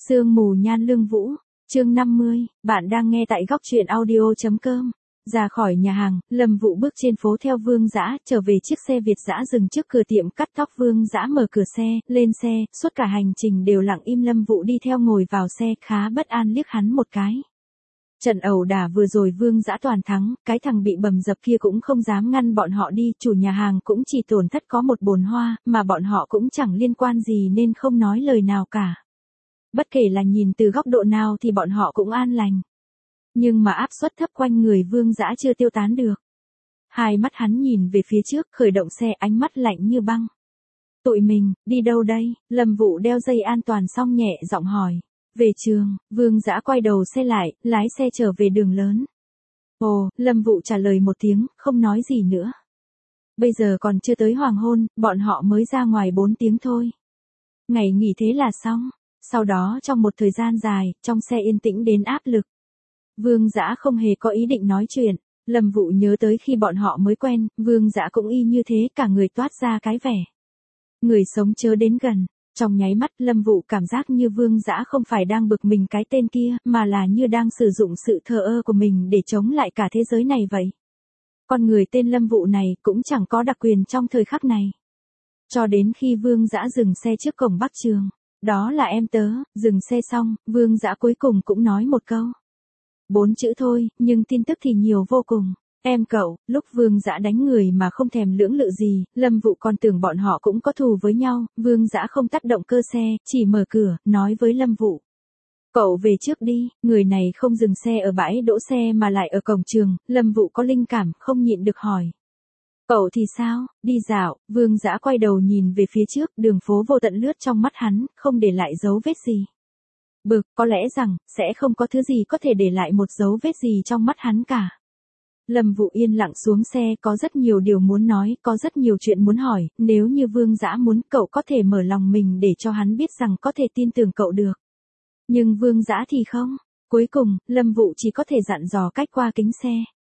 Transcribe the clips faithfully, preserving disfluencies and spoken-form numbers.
Sương mù nhan lương vũ, chương năm mươi, bạn đang nghe tại góc truyện audio.com. Ra khỏi nhà hàng, Lâm Vũ bước trên phố theo Vương Dã, trở về chiếc xe Việt Dã dừng trước cửa tiệm cắt tóc. Vương Dã mở cửa xe, lên xe, suốt cả hành trình đều lặng im. Lâm Vũ đi theo ngồi vào xe, khá bất an liếc hắn một cái. Trận ẩu đả vừa rồi Vương Dã toàn thắng, cái thằng bị bầm dập kia cũng không dám ngăn bọn họ đi, chủ nhà hàng cũng chỉ tổn thất có một bồn hoa, mà bọn họ cũng chẳng liên quan gì nên không nói lời nào cả. Bất kể là nhìn từ góc độ nào thì bọn họ cũng an lành. Nhưng mà áp suất thấp quanh người Vương Dã chưa tiêu tán được. Hai mắt hắn nhìn về phía trước, khởi động xe, ánh mắt lạnh như băng. Tụi mình, đi đâu đây? Lâm Vũ đeo dây an toàn xong nhẹ giọng hỏi. Về trường. Vương Dã quay đầu xe lại, lái xe trở về đường lớn. Ồ, Lâm Vũ trả lời một tiếng, không nói gì nữa. Bây giờ còn chưa tới hoàng hôn, bọn họ mới ra ngoài bốn tiếng thôi. Ngày nghỉ thế là xong. Sau đó trong một thời gian dài, trong xe yên tĩnh đến áp lực. Vương Dã không hề có ý định nói chuyện. Lâm Vũ nhớ tới khi bọn họ mới quen, Vương Dã cũng y như thế, cả người toát ra cái vẻ người sống chớ đến gần. Trong nháy mắt Lâm Vũ cảm giác như Vương Dã không phải đang bực mình cái tên kia, mà là như đang sử dụng sự thờ ơ của mình để chống lại cả thế giới này vậy. Con người tên Lâm Vũ này cũng chẳng có đặc quyền trong thời khắc này. Cho đến khi Vương Dã dừng xe trước cổng Bắc Trường. Đó là em tớ. Dừng xe xong, Vương Dã cuối cùng cũng nói một câu. Bốn chữ thôi, nhưng tin tức thì nhiều vô cùng. Em cậu. Lúc Vương Dã đánh người mà không thèm lưỡng lự gì, Lâm Vũ còn tưởng bọn họ cũng có thù với nhau. Vương Dã không tắt động cơ xe, chỉ mở cửa, nói với Lâm Vũ. Cậu về trước đi. Người này không dừng xe ở bãi đỗ xe mà lại ở cổng trường. Lâm Vũ có linh cảm, không nhịn được hỏi. Cậu thì sao? Đi dạo. Vương Dã quay đầu nhìn về phía trước, đường phố vô tận lướt trong mắt hắn, không để lại dấu vết gì. Bực, có lẽ rằng, sẽ không có thứ gì có thể để lại một dấu vết gì trong mắt hắn cả. Lâm Vũ yên lặng xuống xe, có rất nhiều điều muốn nói, có rất nhiều chuyện muốn hỏi, nếu như Vương Dã muốn, cậu có thể mở lòng mình để cho hắn biết rằng có thể tin tưởng cậu được. Nhưng Vương Dã thì không. Cuối cùng, Lâm Vũ chỉ có thể dặn dò cách qua kính xe.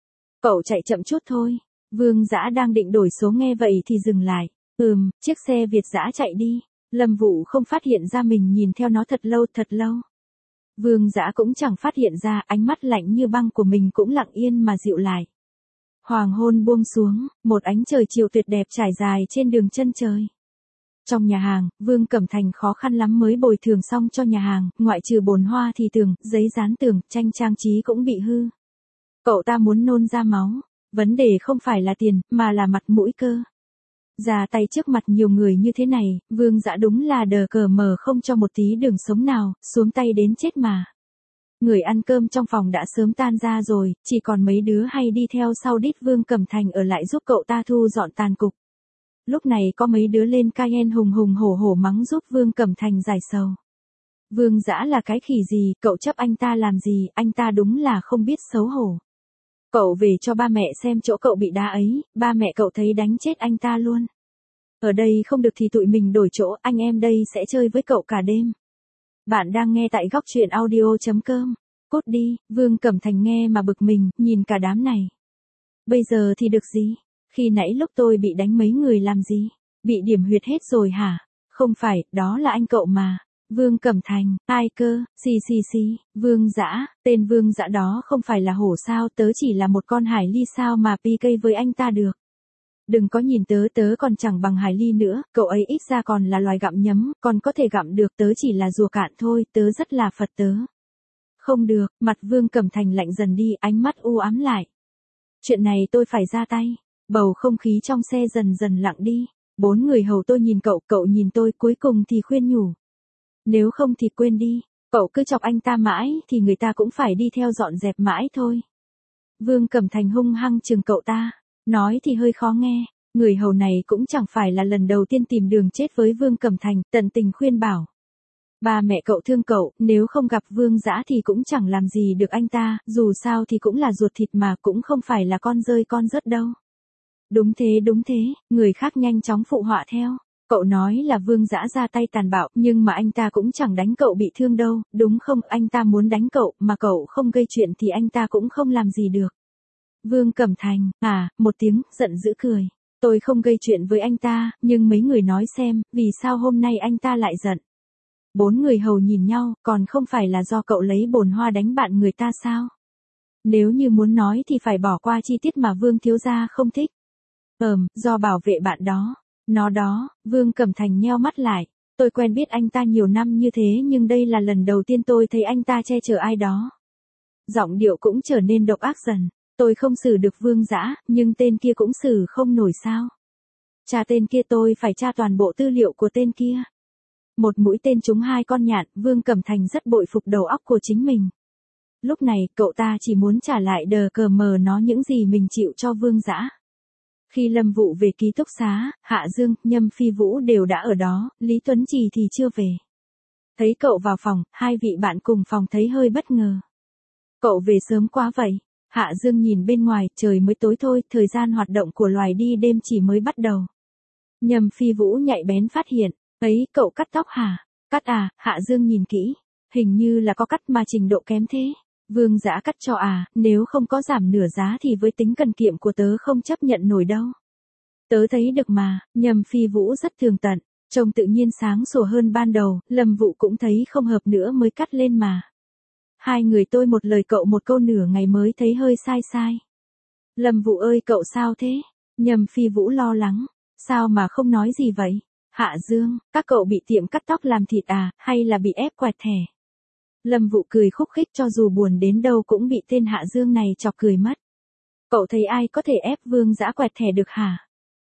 Cậu chạy chậm chút thôi. Vương Dã đang định đổi số nghe vậy thì dừng lại. Ừm, chiếc xe Việt Dã chạy đi. Lâm Vũ không phát hiện ra mình nhìn theo nó thật lâu thật lâu. Vương Dã cũng chẳng phát hiện ra, ánh mắt lạnh như băng của mình cũng lặng yên mà dịu lại. Hoàng hôn buông xuống, một ánh trời chiều tuyệt đẹp trải dài trên đường chân trời. Trong nhà hàng, Vương Cẩm Thành khó khăn lắm mới bồi thường xong cho nhà hàng, ngoại trừ bồn hoa thì tường, giấy dán tường, tranh trang trí cũng bị hư. Cậu ta muốn nôn ra máu. Vấn đề không phải là tiền, mà là mặt mũi cơ. Ra tay trước mặt nhiều người như thế này, Vương Dã đúng là đờ cờ mờ không cho một tí đường sống nào, xuống tay đến chết mà. Người ăn cơm trong phòng đã sớm tan ra rồi, chỉ còn mấy đứa hay đi theo sau đít Vương Cẩm Thành ở lại giúp cậu ta thu dọn tàn cục. Lúc này có mấy đứa lên Cayenne hùng hùng hổ hổ mắng giúp Vương Cẩm Thành giải sầu. Vương Dã là cái khỉ gì, cậu chấp anh ta làm gì, anh ta đúng là không biết xấu hổ. Cậu về cho ba mẹ xem chỗ cậu bị đá ấy, ba mẹ cậu thấy đánh chết anh ta luôn. Ở đây không được thì tụi mình đổi chỗ, anh em đây sẽ chơi với cậu cả đêm. Bạn đang nghe tại góc truyện audio.com. Cút đi. Vương Cẩm Thành nghe mà bực mình, nhìn cả đám này. Bây giờ thì được gì? Khi nãy lúc tôi bị đánh mấy người làm gì? Bị điểm huyệt hết rồi hả? Không phải, đó là anh cậu mà. Vương Cẩm Thành, ai cơ? Xì xì xì. Vương Dã, tên Vương Dã đó không phải là hổ sao, tớ chỉ là một con hải ly sao mà pi cây với anh ta được. Đừng có nhìn tớ, tớ còn chẳng bằng hải ly nữa, cậu ấy ít ra còn là loài gặm nhấm, còn có thể gặm được, tớ chỉ là rùa cạn thôi, tớ rất là Phật tớ. Không được, mặt Vương Cẩm Thành lạnh dần đi, ánh mắt u ám lại. Chuyện này tôi phải ra tay. Bầu không khí trong xe dần dần lặng đi. Bốn người hầu tôi nhìn cậu, cậu nhìn tôi, cuối cùng thì khuyên nhủ. Nếu không thì quên đi, cậu cứ chọc anh ta mãi thì người ta cũng phải đi theo dọn dẹp mãi thôi. Vương Cẩm Thành hung hăng chừng cậu ta, nói thì hơi khó nghe, người hầu này cũng chẳng phải là lần đầu tiên tìm đường chết với Vương Cẩm Thành, tận tình khuyên bảo. Ba mẹ cậu thương cậu, nếu không gặp Vương Dã thì cũng chẳng làm gì được anh ta, dù sao thì cũng là ruột thịt mà, cũng không phải là con rơi con rớt đâu. Đúng thế đúng thế, người khác nhanh chóng phụ họa theo. Cậu nói là Vương Dã ra tay tàn bạo, nhưng mà anh ta cũng chẳng đánh cậu bị thương đâu, đúng không? Anh ta muốn đánh cậu, mà cậu không gây chuyện thì anh ta cũng không làm gì được. Vương Cẩm Thành, à, một tiếng, giận dữ cười. Tôi không gây chuyện với anh ta, nhưng mấy người nói xem, vì sao hôm nay anh ta lại giận. Bốn người hầu nhìn nhau, còn không phải là do cậu lấy bồn hoa đánh bạn người ta sao? Nếu như muốn nói thì phải bỏ qua chi tiết mà Vương thiếu gia không thích. Ừm, do bảo vệ bạn đó. Nó đó, Vương Cẩm Thành nheo mắt lại. Tôi quen biết anh ta nhiều năm như thế nhưng đây là lần đầu tiên tôi thấy anh ta che chở ai đó. Giọng điệu cũng trở nên độc ác dần. Tôi không xử được Vương Dã, nhưng tên kia cũng xử không nổi sao. Tra tên kia tôi phải tra toàn bộ tư liệu của tên kia. Một mũi tên trúng hai con nhạn, Vương Cẩm Thành rất bội phục đầu óc của chính mình. Lúc này, cậu ta chỉ muốn trả lại đờ cờ mờ nó những gì mình chịu cho Vương Dã. Khi Lâm Vụ về ký túc xá, Hạ Dương, Nhâm Phi Vũ đều đã ở đó, Lý Tuấn Trì thì chưa về. Thấy cậu vào phòng, hai vị bạn cùng phòng thấy hơi bất ngờ. Cậu về sớm quá vậy. Hạ Dương nhìn bên ngoài, trời mới tối thôi, thời gian hoạt động của loài đi đêm chỉ mới bắt đầu. Nhâm Phi Vũ nhạy bén phát hiện, ấy, cậu cắt tóc hả? Cắt à? Hạ Dương nhìn kỹ, hình như là có cắt mà trình độ kém thế. Vương Dã cắt cho à, nếu không có giảm nửa giá thì với tính cần kiệm của tớ không chấp nhận nổi đâu. Tớ thấy được mà, Nhâm Phi Vũ rất thường tận, trông tự nhiên sáng sủa hơn ban đầu, Lâm Vụ cũng thấy không hợp nữa mới cắt lên mà. Hai người tôi một lời cậu một câu nửa ngày mới thấy hơi sai sai. Lâm Vụ ơi cậu sao thế? Nhâm Phi Vũ lo lắng, sao mà không nói gì vậy? Hạ Dương, các cậu bị tiệm cắt tóc làm thịt à, hay là bị ép quẹt thẻ? Lâm Vụ cười khúc khích cho dù buồn đến đâu cũng bị tên Hạ Dương này chọc cười mất. Cậu thấy ai có thể ép Vương Dã quẹt thẻ được hả?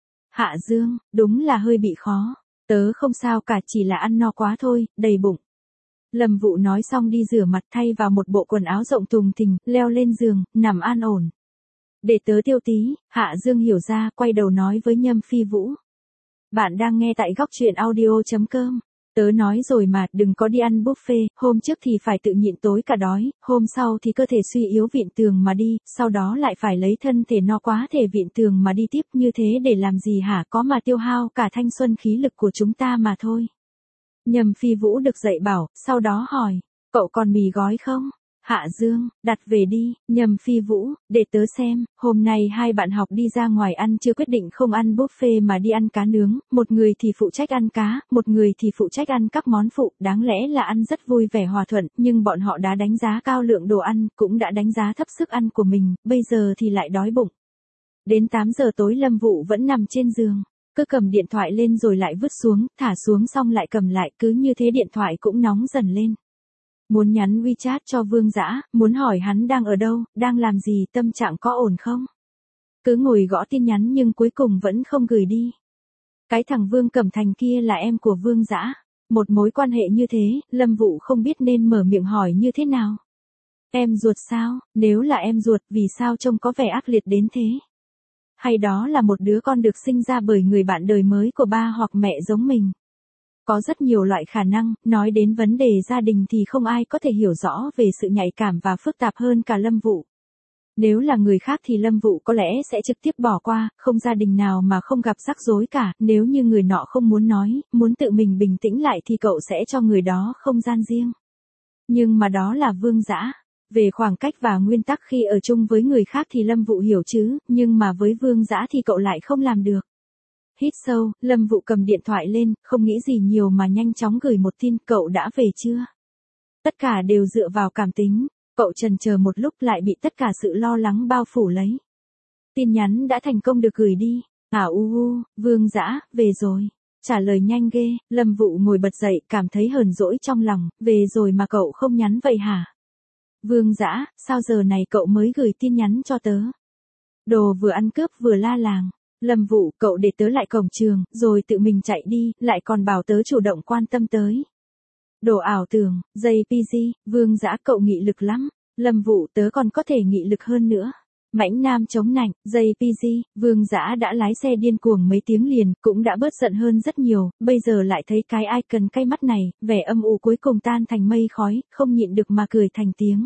Hạ Dương, đúng là hơi bị khó. Tớ không sao cả, chỉ là ăn no quá thôi, đầy bụng. Lâm Vụ nói xong đi rửa mặt thay vào một bộ quần áo rộng tùng thình, leo lên giường, nằm an ổn. Để tớ tiêu tí, Hạ Dương hiểu ra, quay đầu nói với Nhâm Phi Vũ. Bạn đang nghe tại góc truyện audio.com. Tớ nói rồi mà, đừng có đi ăn buffet, hôm trước thì phải tự nhịn tối cả đói, hôm sau thì cơ thể suy yếu vịn tường mà đi, sau đó lại phải lấy thân thể no quá thể vịn tường mà đi tiếp, như thế để làm gì hả, có mà tiêu hao cả thanh xuân khí lực của chúng ta mà thôi. Nhâm Phi Vũ được dạy bảo, sau đó hỏi, cậu còn mì gói không? Hạ Dương, đặt về đi. Nhâm Phi Vũ, để tớ xem, hôm nay hai bạn học đi ra ngoài ăn chưa quyết định không ăn buffet mà đi ăn cá nướng, một người thì phụ trách ăn cá, một người thì phụ trách ăn các món phụ, đáng lẽ là ăn rất vui vẻ hòa thuận, nhưng bọn họ đã đánh giá cao lượng đồ ăn, cũng đã đánh giá thấp sức ăn của mình, bây giờ thì lại đói bụng. Đến tám giờ tối Lâm Vụ vẫn nằm trên giường, cứ cầm điện thoại lên rồi lại vứt xuống, thả xuống xong lại cầm lại, cứ như thế điện thoại cũng nóng dần lên. Muốn nhắn WeChat cho Vương Dã, muốn hỏi hắn đang ở đâu, đang làm gì, tâm trạng có ổn không? Cứ ngồi gõ tin nhắn nhưng cuối cùng vẫn không gửi đi. Cái thằng Vương Cẩm Thành kia là em của Vương Dã. Một mối quan hệ như thế, Lâm Vụ không biết nên mở miệng hỏi như thế nào. Em ruột sao? Nếu là em ruột, vì sao trông có vẻ ác liệt đến thế? Hay đó là một đứa con được sinh ra bởi người bạn đời mới của ba hoặc mẹ giống mình? Có rất nhiều loại khả năng, nói đến vấn đề gia đình thì không ai có thể hiểu rõ về sự nhạy cảm và phức tạp hơn cả Lâm Vụ. Nếu là người khác thì Lâm Vụ có lẽ sẽ trực tiếp bỏ qua, không gia đình nào mà không gặp rắc rối cả, nếu như người nọ không muốn nói, muốn tự mình bình tĩnh lại thì cậu sẽ cho người đó không gian riêng. Nhưng mà đó là Vương Dã. Về khoảng cách và nguyên tắc khi ở chung với người khác thì Lâm Vụ hiểu chứ, nhưng mà với Vương Dã thì cậu lại không làm được. Hít sâu, Lâm Vụ cầm điện thoại lên, không nghĩ gì nhiều mà nhanh chóng gửi một tin, cậu đã về chưa? Tất cả đều dựa vào cảm tính, cậu chần chờ một lúc lại bị tất cả sự lo lắng bao phủ lấy. Tin nhắn đã thành công được gửi đi. À u u, Vương Dã, về rồi. Trả lời nhanh ghê, Lâm Vụ ngồi bật dậy, cảm thấy hờn dỗi trong lòng, về rồi mà cậu không nhắn vậy hả? Vương Dã, sao giờ này cậu mới gửi tin nhắn cho tớ? Đồ vừa ăn cướp vừa la làng. Lâm Vụ, cậu để tớ lại cổng trường, rồi tự mình chạy đi, lại còn bảo tớ chủ động quan tâm tới. Đồ ảo tưởng, jay pê giê, Vương Dã cậu nghị lực lắm. Lâm Vụ, tớ còn có thể nghị lực hơn nữa. Mãnh Nam chống nạnh, jay pê giê, Vương Dã đã lái xe điên cuồng mấy tiếng liền, cũng đã bớt giận hơn rất nhiều, bây giờ lại thấy cái icon cay mắt này, vẻ âm u cuối cùng tan thành mây khói, không nhịn được mà cười thành tiếng.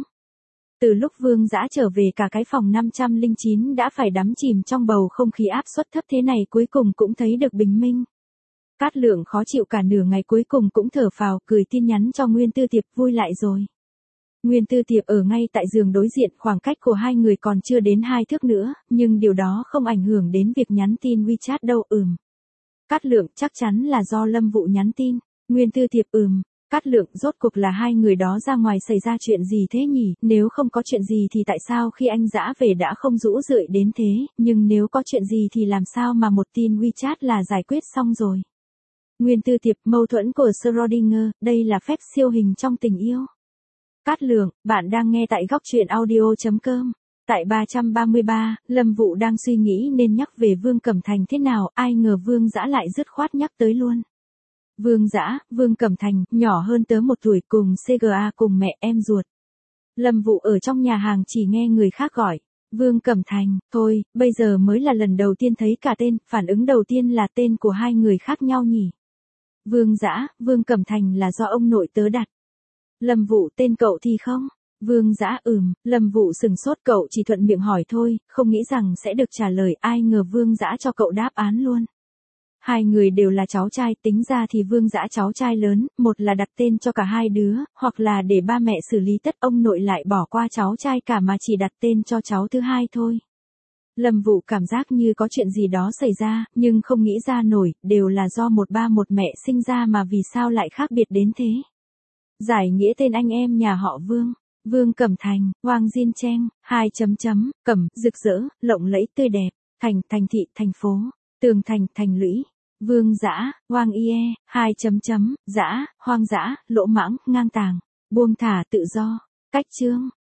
Từ lúc Vương Dã trở về cả cái phòng năm trăm lẻ chín đã phải đắm chìm trong bầu không khí áp suất thấp thế này cuối cùng cũng thấy được bình minh. Cát Lượng khó chịu cả nửa ngày cuối cùng cũng thở phào, gửi tin nhắn cho Nguyên Tư Tiệp, vui lại rồi. Nguyên Tư Tiệp ở ngay tại giường đối diện, khoảng cách của hai người còn chưa đến hai thước nữa, nhưng điều đó không ảnh hưởng đến việc nhắn tin WeChat đâu. Ừm. Cát Lượng, chắc chắn là do Lâm Vụ nhắn tin. Nguyên Tư Tiệp, ừm. Cát Lượng, rốt cuộc là hai người đó ra ngoài xảy ra chuyện gì thế nhỉ, nếu không có chuyện gì thì tại sao khi anh Dã về đã không rũ rượi đến thế, nhưng nếu có chuyện gì thì làm sao mà một tin WeChat là giải quyết xong rồi. Nguyên tư tiệp, mâu thuẫn của Schrödinger, đây là phép siêu hình trong tình yêu. Cát Lượng, bạn đang nghe tại góc truyện audio.com. Tại ba trăm ba mươi ba, Lâm Vũ đang suy nghĩ nên nhắc về Vương Cẩm Thành thế nào, ai ngờ Vương Dã lại dứt khoát nhắc tới luôn. Vương Dã, Vương Cẩm Thành, nhỏ hơn tớ một tuổi, cùng xê giê a cùng mẹ em ruột. Lâm Vũ ở trong nhà hàng chỉ nghe người khác gọi. Vương Cẩm Thành, thôi, bây giờ mới là lần đầu tiên thấy cả tên, phản ứng đầu tiên là tên của hai người khác nhau nhỉ. Vương Dã, Vương Cẩm Thành là do ông nội tớ đặt. Lâm Vũ, tên cậu thì không? Vương Dã, ừm. Lâm Vũ sừng sốt, cậu chỉ thuận miệng hỏi thôi, không nghĩ rằng sẽ được trả lời, ai ngờ Vương Dã cho cậu đáp án luôn. Hai người đều là cháu trai, tính ra thì Vương Dã cháu trai lớn, một là đặt tên cho cả hai đứa, hoặc là để ba mẹ xử lý tất, ông nội lại bỏ qua cháu trai cả mà chỉ đặt tên cho cháu thứ hai thôi. Lâm Vũ cảm giác như có chuyện gì đó xảy ra, nhưng không nghĩ ra nổi, đều là do một ba một mẹ sinh ra mà vì sao lại khác biệt đến thế. Giải nghĩa tên anh em nhà họ Vương. Vương Cẩm Thành, Hoang Diên Cheng, hai chấm chấm, Cẩm, rực rỡ, lộng lẫy tươi đẹp, Thành, thành thị, thành phố, Tường Thành, thành lũy. Vương Dã, Hoang Ie, hai chấm chấm, Dã, hoang dã, lỗ mãng, ngang tàng, buông thả tự do. Cách chương,